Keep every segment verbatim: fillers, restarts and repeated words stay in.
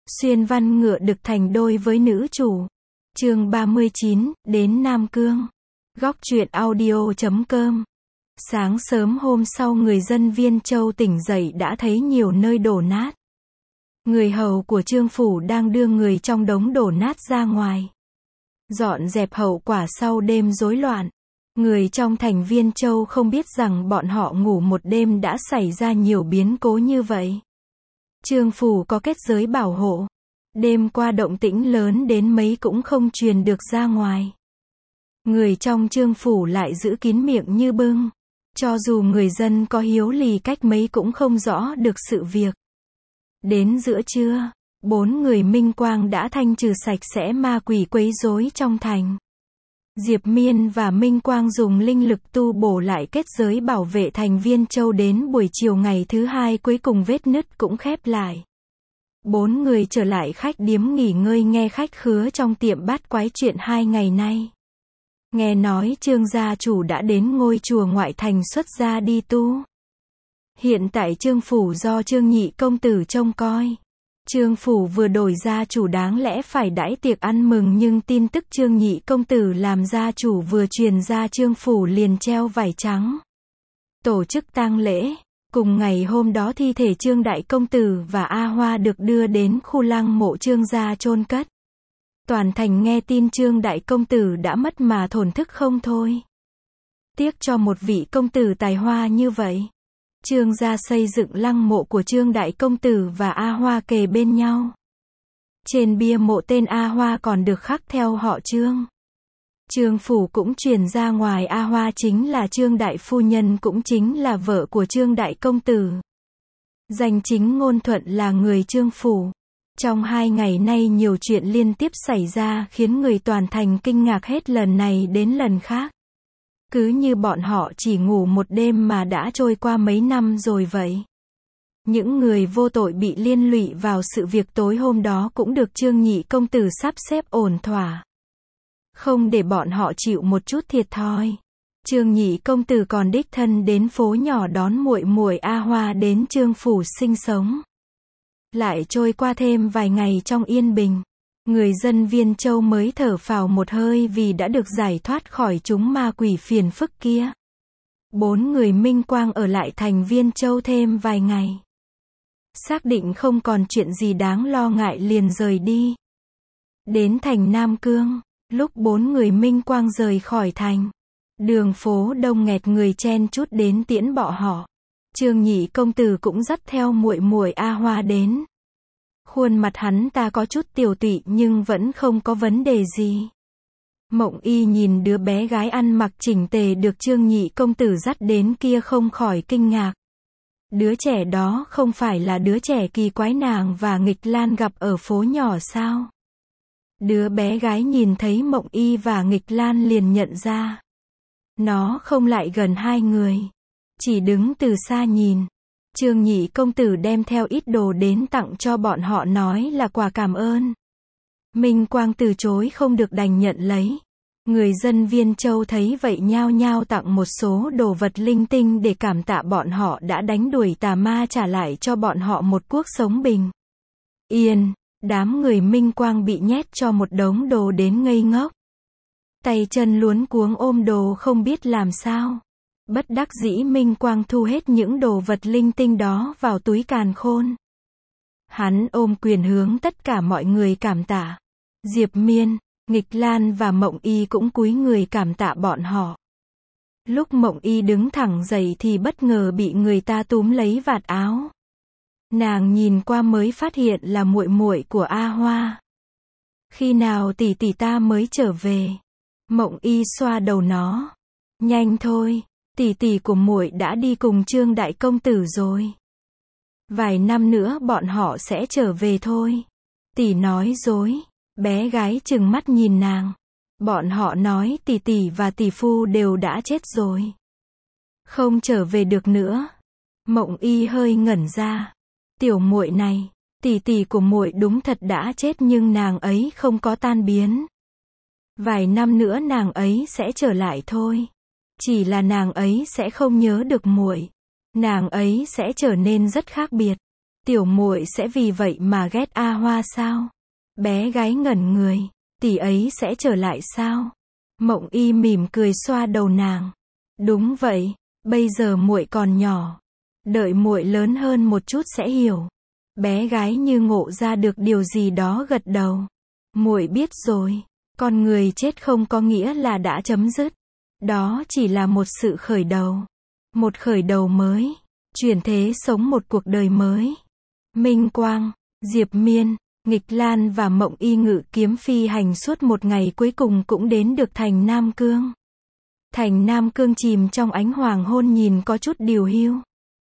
Xuyên văn ngựa đực thành đôi với nữ chủ. Chương ba mươi chín, đến Nam Cương. Góc truyện audio chấm com. Sáng sớm hôm sau người dân Viên Châu tỉnh dậy đã thấy nhiều nơi đổ nát. Người hầu của Trương Phủ đang đưa người trong đống đổ nát ra ngoài. Dọn dẹp hậu quả sau đêm rối loạn. Người trong thành Viên Châu không biết rằng bọn họ ngủ một đêm đã xảy ra nhiều biến cố như vậy. Trương Phủ có kết giới bảo hộ. Đêm qua động tĩnh lớn đến mấy cũng không truyền được ra ngoài. Người trong Trương Phủ lại giữ kín miệng như bưng. Cho dù người dân có hiếu lì cách mấy cũng không rõ được sự việc. Đến giữa trưa, bốn người Minh Quang đã thanh trừ sạch sẽ ma quỷ quấy rối trong thành. Diệp Miên và Minh Quang dùng linh lực tu bổ lại kết giới bảo vệ thành Viên Châu đến buổi chiều ngày thứ hai cuối cùng vết nứt cũng khép lại. Bốn người trở lại khách điếm nghỉ ngơi nghe khách khứa trong tiệm bát quái chuyện hai ngày nay. Nghe nói Trương gia chủ đã đến ngôi chùa ngoại thành xuất gia đi tu. Hiện tại Trương Phủ do Trương Nhị công tử trông coi. Trương Phủ vừa đổi gia chủ đáng lẽ phải đãi tiệc ăn mừng nhưng tin tức Trương Nhị công tử làm gia chủ vừa truyền ra Trương Phủ liền treo vải trắng. Tổ chức tang lễ. Cùng ngày hôm đó thi thể Trương Đại công tử và A Hoa được đưa đến khu lăng mộ Trương gia chôn cất. Toàn thành nghe tin Trương Đại công tử đã mất mà thổn thức không thôi. Tiếc cho một vị công tử tài hoa như vậy. Trương gia xây dựng lăng mộ của Trương Đại công tử và A Hoa kề bên nhau. Trên bia mộ tên A Hoa còn được khắc theo họ Trương. Trương Phủ cũng truyền ra ngoài A Hoa chính là Trương Đại phu nhân cũng chính là vợ của Trương Đại công tử. Danh chính ngôn thuận là người Trương Phủ. Trong hai ngày nay nhiều chuyện liên tiếp xảy ra khiến người toàn thành kinh ngạc hết lần này đến lần khác. Cứ như bọn họ chỉ ngủ một đêm mà đã trôi qua mấy năm rồi vậy. Những người vô tội bị liên lụy vào sự việc tối hôm đó cũng được Trương Nhị công tử sắp xếp ổn thỏa. Không để bọn họ chịu một chút thiệt thòi. Trương Nhị công tử còn đích thân đến phố nhỏ đón muội muội A Hoa đến Trương Phủ sinh sống. Lại trôi qua thêm vài ngày trong yên bình. Người dân Viên Châu mới thở phào một hơi vì đã được giải thoát khỏi chúng ma quỷ phiền phức kia. Bốn người Minh Quang ở lại thành Viên Châu thêm vài ngày. Xác định không còn chuyện gì đáng lo ngại liền rời đi. Đến thành Nam Cương, lúc bốn người Minh Quang rời khỏi thành. Đường phố đông nghẹt người chen chúc đến tiễn bọn họ. Trương Nhị công tử cũng dắt theo muội muội A Hoa đến. Khuôn mặt hắn ta có chút tiều tụy nhưng vẫn không có vấn đề gì. Mộng Y nhìn đứa bé gái ăn mặc chỉnh tề được Trương Nhị công tử dắt đến kia không khỏi kinh ngạc. Đứa trẻ đó không phải là đứa trẻ kỳ quái nàng và Nghịch Lan gặp ở phố nhỏ sao? Đứa bé gái nhìn thấy Mộng Y và Nghịch Lan liền nhận ra. Nó không lại gần hai người. Chỉ đứng từ xa nhìn. Trương Nhị công tử đem theo ít đồ đến tặng cho bọn họ nói là quà cảm ơn. Minh Quang từ chối không được đành nhận lấy. Người dân Viên Châu thấy vậy nhao nhao tặng một số đồ vật linh tinh để cảm tạ bọn họ đã đánh đuổi tà ma trả lại cho bọn họ một cuộc sống bình yên. Đám người Minh Quang bị nhét cho một đống đồ đến ngây ngốc. Tay chân luống cuống ôm đồ không biết làm sao. Bất đắc dĩ Minh Quang thu hết những đồ vật linh tinh đó vào túi càn khôn. Hắn ôm quyền hướng tất cả mọi người cảm tạ. Diệp Miên, Nghịch Lan và Mộng Y cũng cúi người cảm tạ bọn họ. Lúc Mộng Y đứng thẳng dậy thì bất ngờ bị người ta túm lấy vạt áo. Nàng nhìn qua mới phát hiện là muội muội của A Hoa. Khi nào tỷ tỷ ta mới trở về? Mộng Y xoa đầu nó. Nhanh thôi. Tỷ tỷ của muội đã đi cùng Trương Đại công tử rồi. Vài năm nữa bọn họ sẽ trở về thôi. Tỷ nói dối. Bé gái trừng mắt nhìn nàng. Bọn họ nói tỷ tỷ và tỷ phu đều đã chết rồi. Không trở về được nữa. Mộng Y hơi ngẩn ra. Tiểu muội này, tỷ tỷ của muội đúng thật đã chết nhưng nàng ấy không có tan biến. Vài năm nữa nàng ấy sẽ trở lại thôi. Chỉ là nàng ấy sẽ không nhớ được muội. Nàng ấy sẽ trở nên rất khác biệt. Tiểu muội sẽ vì vậy mà ghét A Hoa sao? Bé gái ngẩn người, tỷ ấy sẽ trở lại sao? Mộng Y mỉm cười xoa đầu nàng. Đúng vậy, bây giờ muội còn nhỏ, đợi muội lớn hơn một chút sẽ hiểu. Bé gái như ngộ ra được điều gì đó gật đầu. Muội biết rồi, con người chết không có nghĩa là đã chấm dứt. Đó chỉ là một sự khởi đầu, một khởi đầu mới, chuyển thế sống một cuộc đời mới. Minh Quang, Diệp Miên, Nghịch Lan và Mộng Y ngự kiếm phi hành suốt một ngày cuối cùng cũng đến được thành Nam Cương. Thành Nam Cương chìm trong ánh hoàng hôn nhìn có chút điều hiu.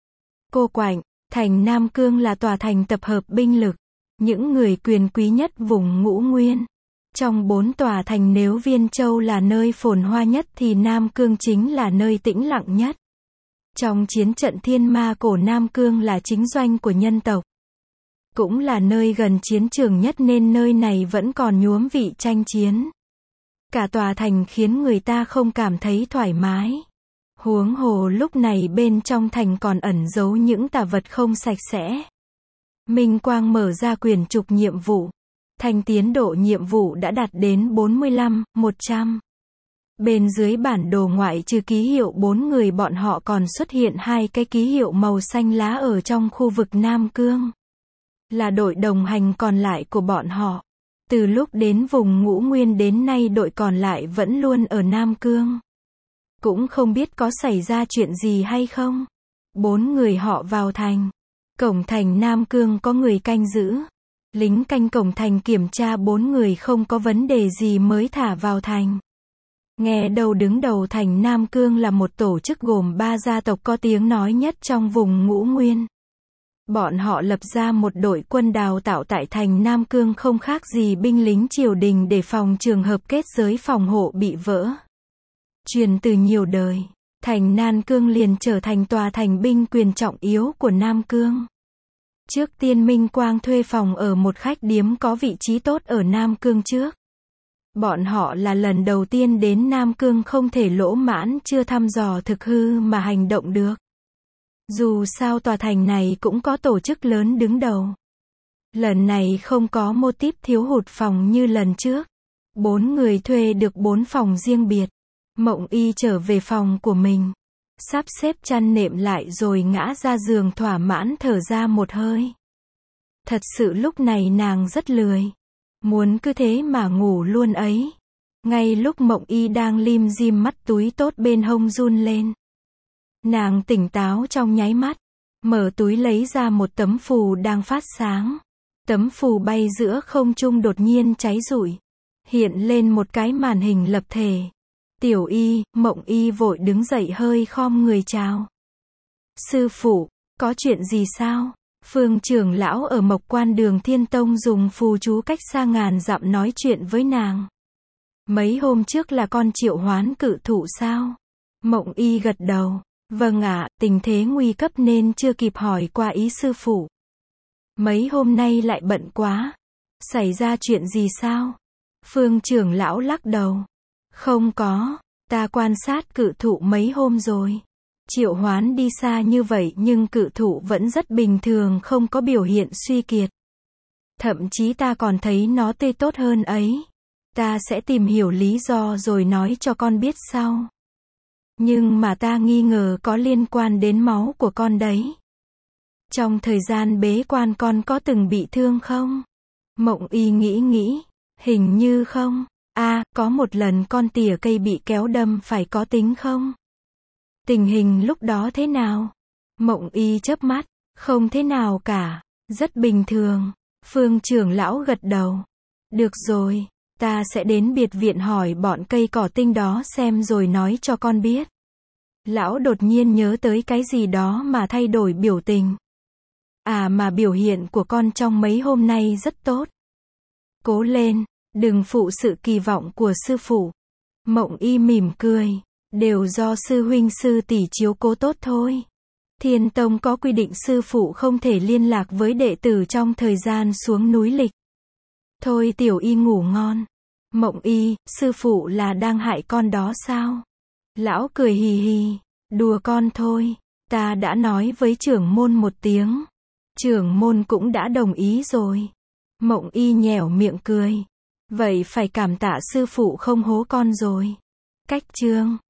Cô Quạnh, thành Nam Cương là tòa thành tập hợp binh lực, những người quyền quý nhất vùng Ngũ Nguyên. Trong bốn tòa thành nếu Viên Châu là nơi phồn hoa nhất thì Nam Cương chính là nơi tĩnh lặng nhất. Trong chiến trận Thiên Ma cổ Nam Cương là chính doanh của nhân tộc. Cũng là nơi gần chiến trường nhất nên nơi này vẫn còn nhuốm vị tranh chiến. Cả tòa thành khiến người ta không cảm thấy thoải mái. Huống hồ lúc này bên trong thành còn ẩn giấu những tà vật không sạch sẽ. Minh Quang mở ra quyển trục nhiệm vụ. Thành tiến độ nhiệm vụ đã đạt đến bốn mươi lăm, một trăm. Bên dưới bản đồ ngoại trừ ký hiệu bốn người bọn họ còn xuất hiện hai cái ký hiệu màu xanh lá ở trong khu vực Nam Cương. Là đội đồng hành còn lại của bọn họ. Từ lúc đến vùng Ngũ Nguyên đến nay đội còn lại vẫn luôn ở Nam Cương. Cũng không biết có xảy ra chuyện gì hay không. Bốn người họ vào thành. Cổng thành Nam Cương có người canh giữ. Lính canh cổng thành kiểm tra bốn người không có vấn đề gì mới thả vào thành. Nghe đầu đứng đầu thành Nam Cương là một tổ chức gồm ba gia tộc có tiếng nói nhất trong vùng Ngũ Nguyên. Bọn họ lập ra một đội quân đào tạo tại thành Nam Cương không khác gì binh lính triều đình để phòng trường hợp kết giới phòng hộ bị vỡ. Truyền từ nhiều đời, thành Nam Cương liền trở thành tòa thành binh quyền trọng yếu của Nam Cương. Trước tiên Minh Quang thuê phòng ở một khách điếm có vị trí tốt ở Nam Cương trước. Bọn họ là lần đầu tiên đến Nam Cương không thể lỗ mãn chưa thăm dò thực hư mà hành động được. Dù sao tòa thành này cũng có tổ chức lớn đứng đầu. Lần này không có mô típ thiếu hụt phòng như lần trước. Bốn người thuê được bốn phòng riêng biệt. Mộng Y trở về phòng của mình. Sắp xếp chăn nệm lại rồi ngã ra giường thỏa mãn thở ra một hơi. Thật sự lúc này nàng rất lười. Muốn cứ thế mà ngủ luôn ấy. Ngay lúc Mộng Y đang lim dim mắt túi tốt bên hông run lên. Nàng tỉnh táo trong nháy mắt. Mở túi lấy ra một tấm phù đang phát sáng. Tấm phù bay giữa không trung đột nhiên cháy rụi. Hiện lên một cái màn hình lập thể. Tiểu Y, Mộng Y vội đứng dậy hơi khom người chào. Sư phụ, có chuyện gì sao? Phương trưởng lão ở Mộc Quan Đường Thiên Tông dùng phù chú cách xa ngàn dặm nói chuyện với nàng. Mấy hôm trước là con triệu hoán cự thụ sao? Mộng Y gật đầu. Vâng ạ, tình thế nguy cấp nên chưa kịp hỏi qua ý sư phụ. Mấy hôm nay lại bận quá. Xảy ra chuyện gì sao? Phương trưởng lão lắc đầu. Không có, ta quan sát cự thụ mấy hôm rồi. Triệu hoán đi xa như vậy nhưng cự thụ vẫn rất bình thường không có biểu hiện suy kiệt. Thậm chí ta còn thấy nó tươi tốt hơn ấy. Ta sẽ tìm hiểu lý do rồi nói cho con biết sau. Nhưng mà ta nghi ngờ có liên quan đến máu của con đấy. Trong thời gian bế quan con có từng bị thương không? Mộng Y nghĩ nghĩ. Hình như không. À, có một lần con tỉa cây bị kéo đâm phải có tính không? Tình hình lúc đó thế nào? Mộng Y chớp mắt. Không thế nào cả. Rất bình thường. Phương trưởng lão gật đầu. Được rồi. Ta sẽ đến biệt viện hỏi bọn cây cỏ tinh đó xem rồi nói cho con biết. Lão đột nhiên nhớ tới cái gì đó mà thay đổi biểu tình. À mà biểu hiện của con trong mấy hôm nay rất tốt. Cố lên, đừng phụ sự kỳ vọng của sư phụ. Mộng Y mỉm cười. Đều do sư huynh sư tỷ chiếu cố tốt thôi. Thiên Tông có quy định sư phụ không thể liên lạc với đệ tử trong thời gian xuống núi lịch. Thôi Tiểu Y ngủ ngon. Mộng Y, sư phụ là đang hại con đó sao? Lão cười hì hì. Đùa con thôi. Ta đã nói với trưởng môn một tiếng. Trưởng môn cũng đã đồng ý rồi. Mộng Y nhẻo miệng cười. Vậy phải cảm tạ sư phụ không hố con rồi. Cách chương